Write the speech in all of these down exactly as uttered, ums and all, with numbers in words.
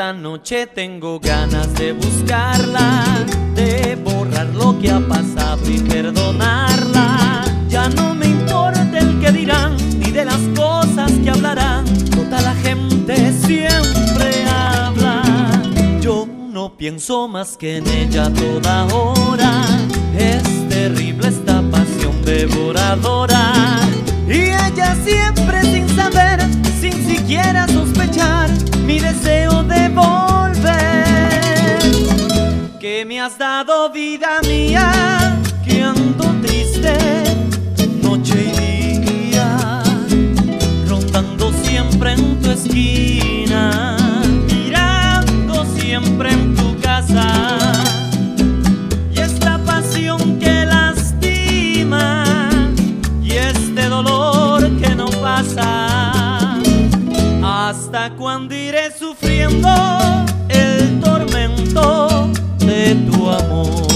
esta noche tengo ganas de buscarla, de borrar lo que ha pasado y perdonarla. Ya no me importa el que dirán, ni de las cosas que hablarán. Toda la gente siempre habla. Yo no pienso más que en ella toda hora. Es terrible esta pasión devoradora. Y ella siempre sin saber, sin siquiera sospechar, mi deseo de volver. Que me has dado vida mía, que ando triste noche y día, rondando siempre en tu esquina, mirando siempre en tu casa. Y esta pasión que lastima, y este dolor que no pasa. ¿Hasta cuándo iré sufriendo el tormento de tu amor?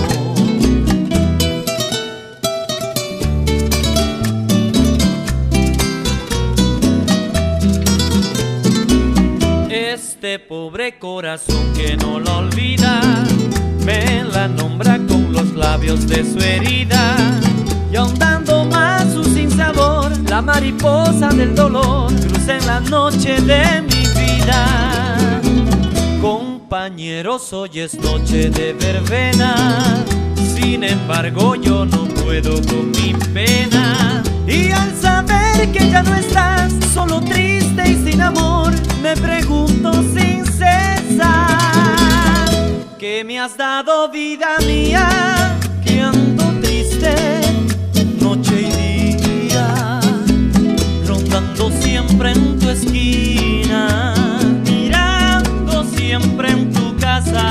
Este pobre corazón que no la olvida, me la nombra con los labios de su herida. Y ahondando más su sinsabor, la mariposa del dolor cruza en la noche de mi vida. Compañeros, hoy es noche de verbena, sin embargo yo no puedo con mi pena. Y al saber que ya no estás, solo triste y sin amor, me pregunto sin cesar: ¿qué me has dado, vida mía? Que ando triste noche y día, rondando siempre en tu esquina, mirando siempre en tu casa.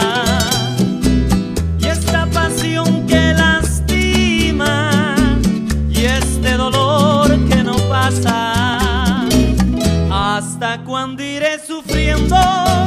Y esta pasión que lastima, y este dolor que no pasa. ¿Hasta cuándo iré sufriendo